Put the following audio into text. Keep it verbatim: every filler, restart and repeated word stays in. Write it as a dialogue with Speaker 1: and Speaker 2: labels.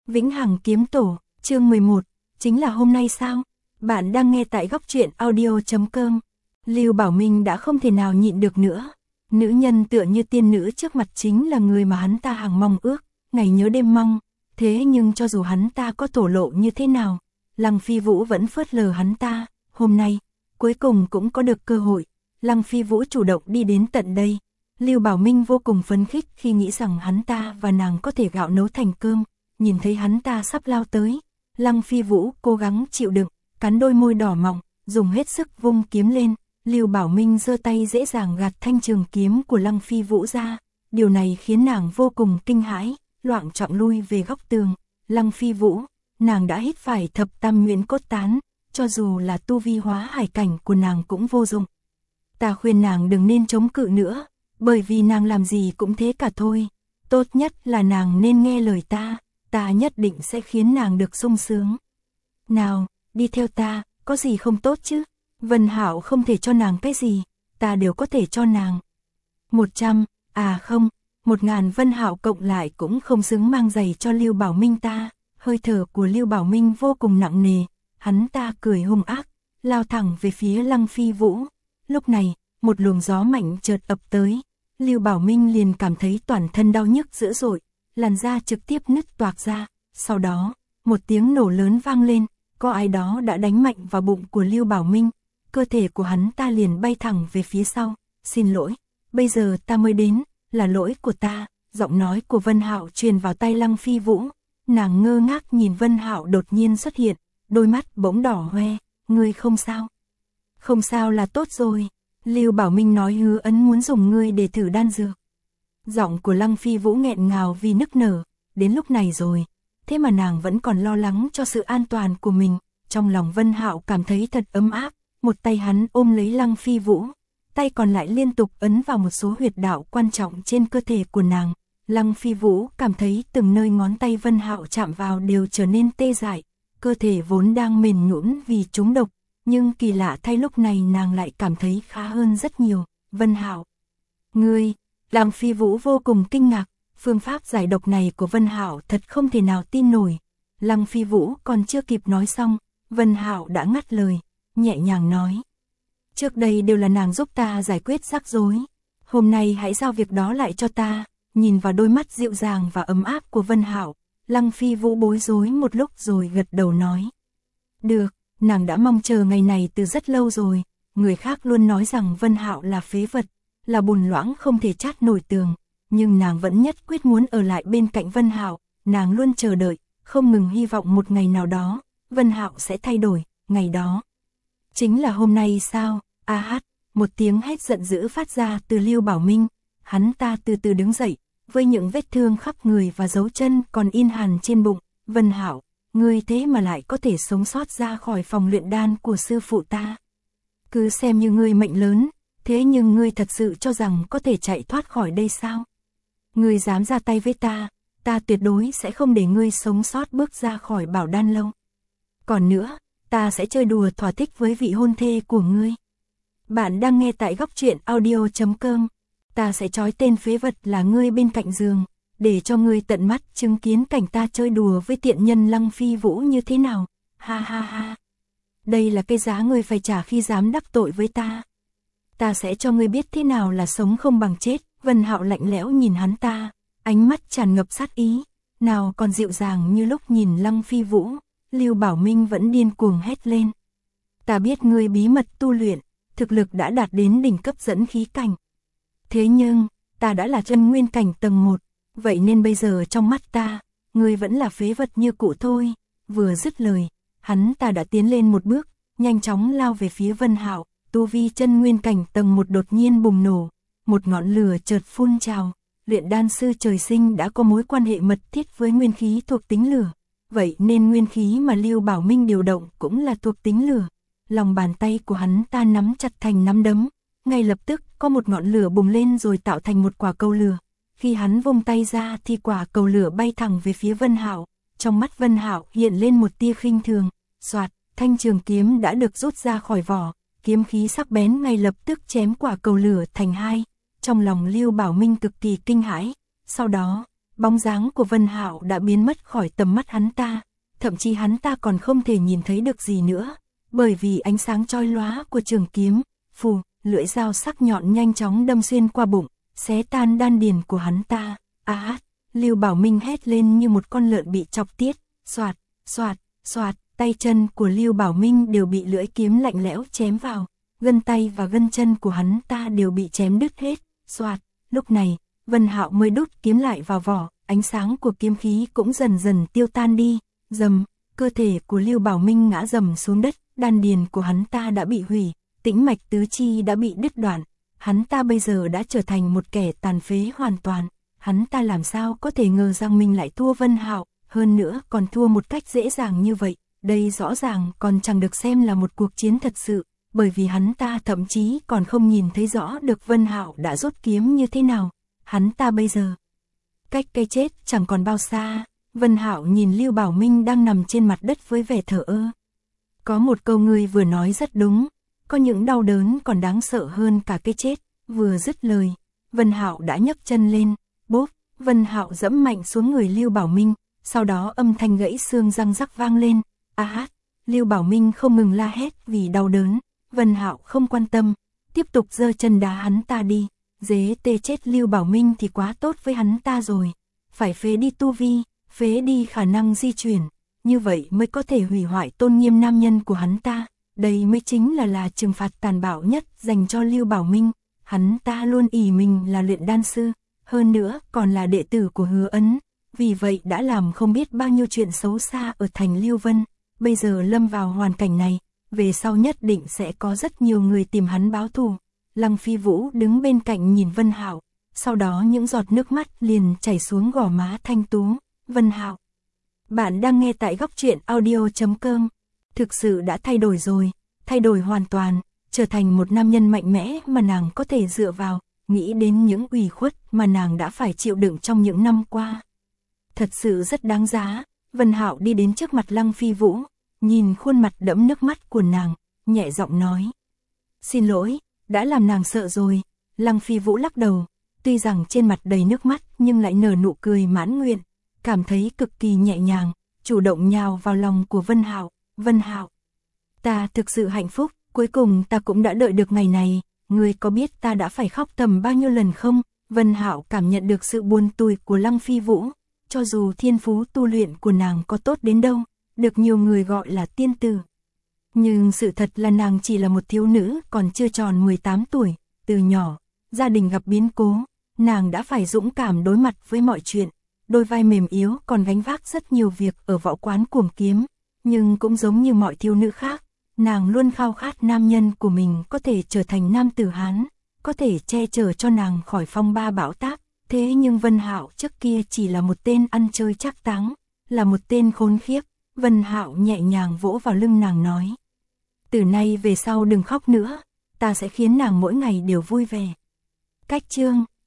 Speaker 1: Vĩnh Hằng Kiếm Tổ, chương mười một, chính là hôm nay sao? Bạn đang nghe tại góc truyện audio chấm com. Lưu Bảo Minh đã không thể nào nhịn được nữa. Nữ nhân tựa như tiên nữ trước mặt chính là người mà hắn ta hằng mong ước, ngày nhớ đêm mong. Thế nhưng cho dù hắn ta có thổ lộ như thế nào, Lăng Phi Vũ vẫn phớt lờ hắn ta. Hôm nay, cuối cùng cũng có được cơ hội. Lăng Phi Vũ chủ động đi đến tận đây. Lưu Bảo Minh vô cùng phấn khích khi nghĩ rằng hắn ta và nàng có thể gạo nấu thành cơm. Nhìn thấy hắn ta sắp lao tới, Lăng Phi Vũ cố gắng chịu đựng, cắn đôi môi đỏ mọng, dùng hết sức vung kiếm lên. Lưu Bảo Minh giơ tay dễ dàng gạt thanh trường kiếm của Lăng Phi Vũ ra. Điều này khiến nàng vô cùng kinh hãi, loạng choạng lui về góc tường. Lăng Phi Vũ, nàng đã hít phải thập tam nguyên cốt tán, cho dù là tu vi hóa hải cảnh của nàng cũng vô dụng. Ta khuyên nàng đừng nên chống cự nữa, bởi vì nàng làm gì cũng thế cả thôi. Tốt nhất là nàng nên nghe lời ta, ta nhất định sẽ khiến nàng được sung sướng. Nào, đi theo ta, có gì không tốt chứ? Vân Hạo không thể cho nàng cái gì, ta đều có thể cho nàng. Một trăm, à không, một ngàn Vân Hạo cộng lại cũng không xứng mang giày cho Lưu Bảo Minh ta. Hơi thở của Lưu Bảo Minh vô cùng nặng nề, hắn ta cười hung ác, lao thẳng về phía Lăng Phi Vũ. Lúc này, một luồng gió mạnh chợt ập tới, Lưu Bảo Minh liền cảm thấy toàn thân đau nhức dữ dội, làn da trực tiếp nứt toạc ra. Sau đó, một tiếng nổ lớn vang lên, có ai đó đã đánh mạnh vào bụng của Lưu Bảo Minh, cơ thể của hắn ta liền bay thẳng về phía sau. Xin lỗi, bây giờ ta mới đến, là lỗi của ta. Giọng nói của Vân Hạo truyền vào tai Lăng Phi Vũ, nàng ngơ ngác nhìn Vân Hạo đột nhiên xuất hiện, đôi mắt bỗng đỏ hoe. Ngươi không sao? Không sao là tốt rồi. Lưu Bảo Minh nói hứa ấn muốn dùng ngươi để thử đan dược. Giọng của Lăng Phi Vũ nghẹn ngào vì nức nở, đến lúc này rồi, thế mà nàng vẫn còn lo lắng cho sự an toàn của mình. Trong lòng Vân Hạo cảm thấy thật ấm áp, một tay hắn ôm lấy Lăng Phi Vũ, tay còn lại liên tục ấn vào một số huyệt đạo quan trọng trên cơ thể của nàng. Lăng Phi Vũ cảm thấy từng nơi ngón tay Vân Hạo chạm vào đều trở nên tê dại, cơ thể vốn đang mềm nhũn vì trúng độc, nhưng kỳ lạ thay lúc này nàng lại cảm thấy khá hơn rất nhiều. Vân Hạo, ngươi, Lăng Phi Vũ vô cùng kinh ngạc, phương pháp giải độc này của Vân Hạo thật không thể nào tin nổi. Lăng Phi Vũ còn chưa kịp nói xong, Vân Hạo đã ngắt lời, nhẹ nhàng nói: trước đây đều là nàng giúp ta giải quyết rắc rối, hôm nay hãy giao việc đó lại cho ta. Nhìn vào đôi mắt dịu dàng và ấm áp của Vân Hạo, Lăng Phi Vũ bối rối một lúc rồi gật đầu nói: được, nàng đã mong chờ ngày này từ rất lâu rồi. Người khác luôn nói rằng Vân Hạo là phế vật, là bùn loãng không thể chát nổi tường, nhưng nàng vẫn nhất quyết muốn ở lại bên cạnh Vân Hạo. Nàng luôn chờ đợi, không ngừng hy vọng một ngày nào đó Vân Hạo sẽ thay đổi. Ngày đó chính là hôm nay sao? A hát, một tiếng hét giận dữ phát ra từ Lưu Bảo Minh. Hắn ta từ từ đứng dậy, với những vết thương khắp người và dấu chân còn in hằn trên bụng. Vân Hạo, ngươi thế mà lại có thể sống sót ra khỏi phòng luyện đan của sư phụ ta. Cứ xem như ngươi mệnh lớn, thế nhưng ngươi thật sự cho rằng có thể chạy thoát khỏi đây sao? Ngươi dám ra tay với ta, ta tuyệt đối sẽ không để ngươi sống sót bước ra khỏi Bảo Đan Lâu. Còn nữa, ta sẽ chơi đùa thỏa thích với vị hôn thê của ngươi. Bạn đang nghe tại góc truyện audio chấm com. Ta sẽ trói tên phế vật là ngươi bên cạnh giường, để cho ngươi tận mắt chứng kiến cảnh ta chơi đùa với tiện nhân Lăng Phi Vũ như thế nào. Ha ha ha. Đây là cái giá ngươi phải trả khi dám đắc tội với ta. Ta sẽ cho ngươi biết thế nào là sống không bằng chết. Vân Hạo lạnh lẽo nhìn hắn ta, ánh mắt tràn ngập sát ý, nào còn dịu dàng như lúc nhìn Lăng Phi Vũ. Lưu Bảo Minh vẫn điên cuồng hét lên: ta biết ngươi bí mật tu luyện, thực lực đã đạt đến đỉnh cấp dẫn khí cảnh. Thế nhưng, ta đã là chân nguyên cảnh tầng một, vậy nên bây giờ trong mắt ta, ngươi vẫn là phế vật như cũ thôi. Vừa dứt lời, hắn ta đã tiến lên một bước, nhanh chóng lao về phía Vân Hạo. Tu vi chân nguyên cảnh tầng một đột nhiên bùng nổ, một ngọn lửa chợt phun trào. Luyện đan sư trời sinh đã có mối quan hệ mật thiết với nguyên khí thuộc tính lửa, vậy nên nguyên khí mà Lưu Bảo Minh điều động cũng là thuộc tính lửa. Lòng bàn tay của hắn ta nắm chặt thành nắm đấm, ngay lập tức có một ngọn lửa bùng lên rồi tạo thành một quả cầu lửa. Khi hắn vung tay ra thì quả cầu lửa bay thẳng về phía Vân Hạo. Trong mắt Vân Hạo hiện lên một tia khinh thường. Soạt, thanh trường kiếm đã được rút ra khỏi vỏ, kiếm khí sắc bén ngay lập tức chém quả cầu lửa thành hai. Trong lòng Lưu Bảo Minh cực kỳ kinh hãi. Sau đó, bóng dáng của Vân Hạo đã biến mất khỏi tầm mắt hắn ta, thậm chí hắn ta còn không thể nhìn thấy được gì nữa, bởi vì ánh sáng chói lóa của trường kiếm, phù, lưỡi dao sắc nhọn nhanh chóng đâm xuyên qua bụng, xé tan đan điền của hắn ta. A à, Lưu Bảo Minh hét lên như một con lợn bị chọc tiết, xoạt, xoạt, xoạt, tay chân của Lưu Bảo Minh đều bị lưỡi kiếm lạnh lẽo chém vào, gân tay và gân chân của hắn ta đều bị chém đứt hết, xoạt. Lúc này, Vân Hạo mới đút kiếm lại vào vỏ, ánh sáng của kiếm khí cũng dần dần tiêu tan đi, rầm, cơ thể của Lưu Bảo Minh ngã rầm xuống đất, đan điền của hắn ta đã bị hủy, tĩnh mạch tứ chi đã bị đứt đoạn, hắn ta bây giờ đã trở thành một kẻ tàn phế hoàn toàn, hắn ta làm sao có thể ngờ rằng mình lại thua Vân Hạo, hơn nữa còn thua một cách dễ dàng như vậy, đây rõ ràng còn chẳng được xem là một cuộc chiến thật sự, bởi vì hắn ta thậm chí còn không nhìn thấy rõ được Vân Hạo đã rút kiếm như thế nào, hắn ta bây giờ cách cái chết chẳng còn bao xa. Vân Hạo nhìn Lưu Bảo Minh đang nằm trên mặt đất với vẻ thờ ơ. Có một câu ngươi vừa nói rất đúng, có những đau đớn còn đáng sợ hơn cả cái chết. Vừa dứt lời, Vân Hạo đã nhấc chân lên, bốp, Vân Hạo giẫm mạnh xuống người Lưu Bảo Minh, sau đó âm thanh gãy xương răng rắc vang lên. A hát, Lưu Bảo Minh không ngừng la hét vì đau đớn, Vân Hạo không quan tâm, tiếp tục giơ chân đá hắn ta đi. Dế tê chết Lưu Bảo Minh thì quá tốt với hắn ta rồi, phải phế đi tu vi, phế đi khả năng di chuyển, như vậy mới có thể hủy hoại tôn nghiêm nam nhân của hắn ta, đây mới chính là là trừng phạt tàn bạo nhất dành cho Lưu Bảo Minh, hắn ta luôn ỷ mình là luyện đan sư, hơn nữa còn là đệ tử của Hứa Ấn, vì vậy đã làm không biết bao nhiêu chuyện xấu xa ở thành Lưu Vân, bây giờ lâm vào hoàn cảnh này, về sau nhất định sẽ có rất nhiều người tìm hắn báo thù. Lăng Phi Vũ đứng bên cạnh nhìn Vân Hạo, sau đó những giọt nước mắt liền chảy xuống gò má thanh tú. Vân Hạo, bạn đang nghe tại góc truyện audio chấm com, thực sự đã thay đổi rồi, thay đổi hoàn toàn, trở thành một nam nhân mạnh mẽ mà nàng có thể dựa vào, nghĩ đến những ủy khuất mà nàng đã phải chịu đựng trong những năm qua. Thật sự rất đáng giá. Vân Hạo đi đến trước mặt Lăng Phi Vũ, nhìn khuôn mặt đẫm nước mắt của nàng, nhẹ giọng nói: "Xin lỗi, đã làm nàng sợ rồi." Lăng Phi Vũ lắc đầu, tuy rằng trên mặt đầy nước mắt nhưng lại nở nụ cười mãn nguyện, cảm thấy cực kỳ nhẹ nhàng, chủ động nhào vào lòng của Vân Hạo. "Vân Hạo, ta thực sự hạnh phúc, cuối cùng ta cũng đã đợi được ngày này, ngươi có biết ta đã phải khóc tầm bao nhiêu lần không?" Vân Hạo cảm nhận được sự buồn tủi của Lăng Phi Vũ, cho dù thiên phú tu luyện của nàng có tốt đến đâu, được nhiều người gọi là tiên tử, nhưng sự thật là nàng chỉ là một thiếu nữ còn chưa tròn mười tám tuổi, từ nhỏ, gia đình gặp biến cố, nàng đã phải dũng cảm đối mặt với mọi chuyện, đôi vai mềm yếu còn gánh vác rất nhiều việc ở võ quán Cuồng Kiếm, nhưng cũng giống như mọi thiếu nữ khác, nàng luôn khao khát nam nhân của mình có thể trở thành nam tử Hán, có thể che chở cho nàng khỏi phong ba bão táp, thế nhưng Vân Hạo trước kia chỉ là một tên ăn chơi trác táng, là một tên khốn khiếp. Vân Hạo nhẹ nhàng vỗ vào lưng nàng nói: "Từ nay về sau đừng khóc nữa, ta sẽ khiến nàng mỗi ngày đều vui vẻ." Cách chương